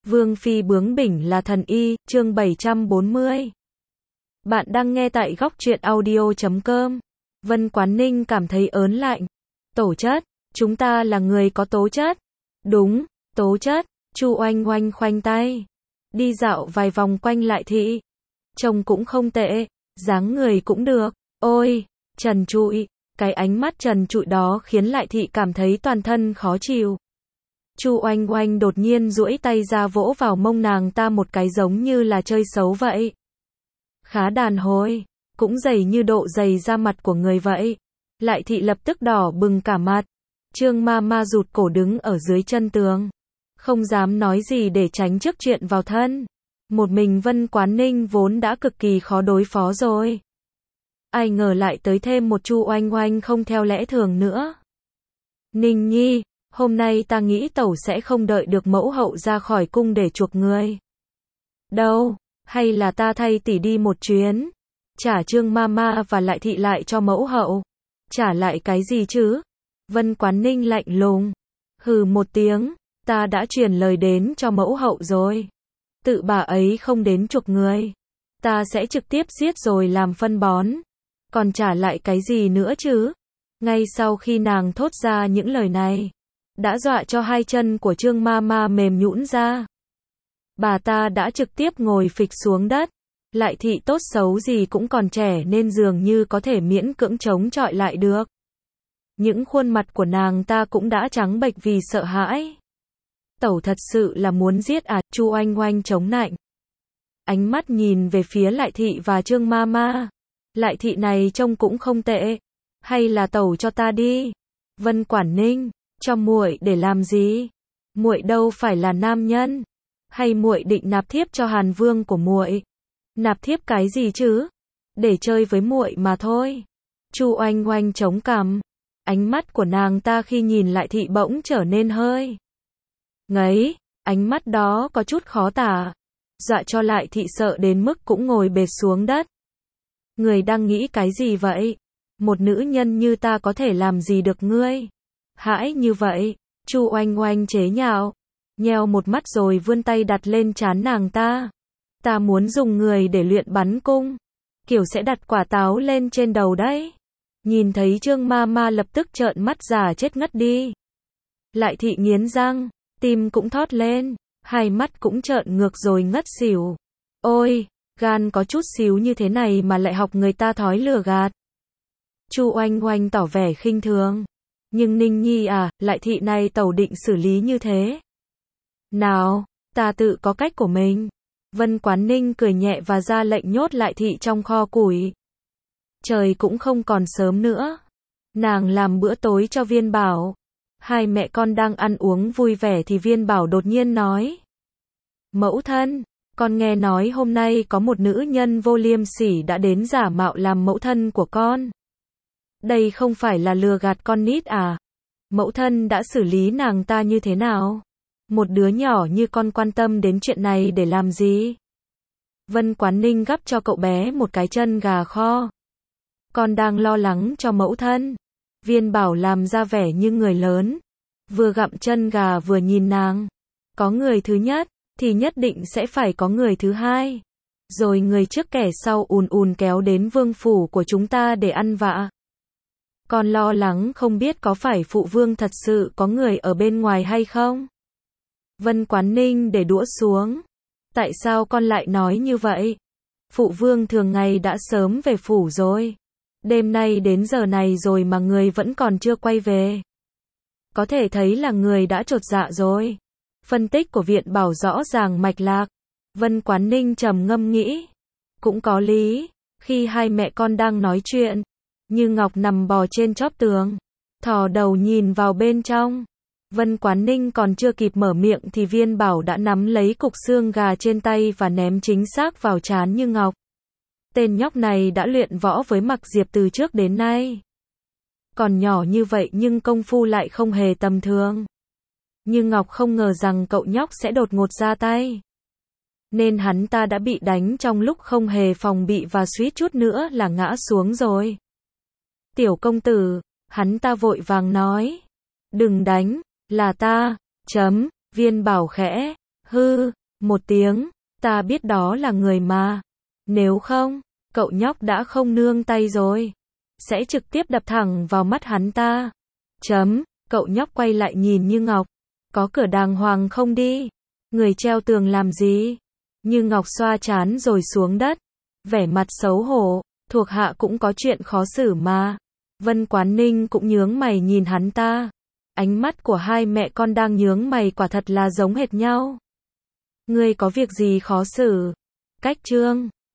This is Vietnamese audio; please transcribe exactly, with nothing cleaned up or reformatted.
Vương phi bướng bỉnh là thần y, chương bảy trăm bốn mươi. Bạn đang nghe tại góc truyện audio chấm com. Vân Quán Ninh cảm thấy ớn lạnh. Tố chất, chúng ta là người có tố chất. Đúng, tố chất. Chu Oanh Oanh khoanh tay, đi dạo vài vòng quanh Lại Thị. Trông cũng không tệ, dáng người cũng được. Ôi, trần trụi, cái ánh mắt trần trụi đó khiến Lại Thị cảm thấy toàn thân khó chịu. Chu Oanh Oanh đột nhiên duỗi tay ra vỗ vào mông nàng ta một cái giống như là chơi xấu vậy. Khá đàn hồi, cũng dày như độ dày da mặt của người vậy. Lại Thị lập tức đỏ bừng cả mặt. Trương ma ma rụt cổ đứng ở dưới chân tường, không dám nói gì để tránh trước chuyện vào thân. Một mình Vân Quán Ninh vốn đã cực kỳ khó đối phó rồi. Ai ngờ lại tới thêm một Chu Oanh Oanh không theo lẽ thường nữa. Ninh Nhi, hôm nay ta nghĩ tẩu sẽ không đợi được mẫu hậu ra khỏi cung để chuộc người. Đâu, hay là ta thay tỷ đi một chuyến, trả Trương Mama và Lại Thị lại cho mẫu hậu. Trả lại cái gì chứ? Vân Quán Ninh lạnh lùng, hừ một tiếng, ta đã truyền lời đến cho mẫu hậu rồi. Tự bà ấy không đến chuộc người, ta sẽ trực tiếp giết rồi làm phân bón. Còn trả lại cái gì nữa chứ? Ngay sau khi nàng thốt ra những lời này, đã dọa cho hai chân của Trương Mama mềm nhũn ra. Bà ta đã trực tiếp ngồi phịch xuống đất. Lại Thị tốt xấu gì cũng còn trẻ nên dường như có thể miễn cưỡng chống chọi lại được. Những khuôn mặt của nàng ta cũng đã trắng bệch vì sợ hãi. Tẩu thật sự là muốn giết à? Chu Oanh Oanh chống nạnh, ánh mắt nhìn về phía Lại Thị và Trương Mama. Lại Thị này trông cũng không tệ, hay là tẩu cho ta đi. Vân Quán Ninh, cho muội để làm gì? Muội đâu phải là nam nhân, hay muội định nạp thiếp cho Hàn Vương của muội? Nạp thiếp cái gì chứ? Để chơi với muội mà thôi. Chu Oanh Oanh chống cằm, ánh mắt của nàng ta khi nhìn Lại Thị bỗng trở nên hơi ngấy, ánh mắt đó có chút khó tả, dọa cho Lại Thị sợ đến mức cũng ngồi bệt xuống đất. Người đang nghĩ cái gì vậy? Một nữ nhân như ta có thể làm gì được ngươi? Hãi như vậy, Chu Oanh Oanh chế nhạo, nheo một mắt rồi vươn tay đặt lên trán nàng ta. Ta muốn dùng người để luyện bắn cung, kiểu sẽ đặt quả táo lên trên đầu đấy. Nhìn thấy Trương Mama lập tức trợn mắt già chết ngất đi. Lại Thị nghiến răng, tim cũng thót lên, hai mắt cũng trợn ngược rồi ngất xỉu. Ôi, gan có chút xíu như thế này mà lại học người ta thói lừa gạt. Chu Oanh Oanh tỏ vẻ khinh thường. Nhưng Ninh Nhi à, Lại Thị này tẩu định xử lý như thế nào? Ta tự có cách của mình. Vân Quán Ninh cười nhẹ và ra lệnh nhốt Lại Thị trong kho củi. Trời cũng không còn sớm nữa. Nàng làm bữa tối cho Viên Bảo. Hai mẹ con đang ăn uống vui vẻ thì Viên Bảo đột nhiên nói: Mẫu thân, con nghe nói hôm nay có một nữ nhân vô liêm sỉ đã đến giả mạo làm mẫu thân của con. Đây không phải là lừa gạt con nít à? Mẫu thân đã xử lý nàng ta như thế nào? Một đứa nhỏ như con quan tâm đến chuyện này để làm gì? Vân Quán Ninh gắp cho cậu bé một cái chân gà kho. Con đang lo lắng cho mẫu thân. Viên Bảo làm ra vẻ như người lớn, vừa gặm chân gà vừa nhìn nàng. Có người thứ nhất, thì nhất định sẽ phải có người thứ hai. Rồi người trước kẻ sau ùn ùn kéo đến vương phủ của chúng ta để ăn vạ. Con lo lắng không biết có phải phụ vương thật sự có người ở bên ngoài hay không? Vân Quán Ninh để đũa xuống. Tại sao con lại nói như vậy? Phụ vương thường ngày đã sớm về phủ rồi. Đêm nay đến giờ này rồi mà người vẫn còn chưa quay về. Có thể thấy là người đã chột dạ rồi. Phân tích của Viện Bảo rõ ràng mạch lạc. Vân Quán Ninh trầm ngâm nghĩ. Cũng có lý. Khi hai mẹ con đang nói chuyện, Như Ngọc nằm bò trên chóp tường, thò đầu nhìn vào bên trong. Vân Quán Ninh còn chưa kịp mở miệng thì Viên Bảo đã nắm lấy cục xương gà trên tay và ném chính xác vào trán Như Ngọc. Tên nhóc này đã luyện võ với Mặc Diệp từ trước đến nay. Còn nhỏ như vậy nhưng công phu lại không hề tầm thường. Như Ngọc không ngờ rằng cậu nhóc sẽ đột ngột ra tay. Nên hắn ta đã bị đánh trong lúc không hề phòng bị và suýt chút nữa là ngã xuống rồi. Tiểu công tử, hắn ta vội vàng nói. Đừng đánh, là ta, chấm, Viên Bảo khẽ, hư, một tiếng, ta biết đó là người mà. Nếu không, cậu nhóc đã không nương tay rồi. Sẽ trực tiếp đập thẳng vào mắt hắn ta. Chấm, cậu nhóc quay lại nhìn Như Ngọc. Có cửa đàng hoàng không đi? Người treo tường làm gì? Như Ngọc xoa trán rồi xuống đất. Vẻ mặt xấu hổ, thuộc hạ cũng có chuyện khó xử mà. Vân Quán Ninh cũng nhướng mày nhìn hắn ta. Ánh mắt của hai mẹ con đang nhướng mày quả thật là giống hệt nhau. Ngươi có việc gì khó xử? Cách Trương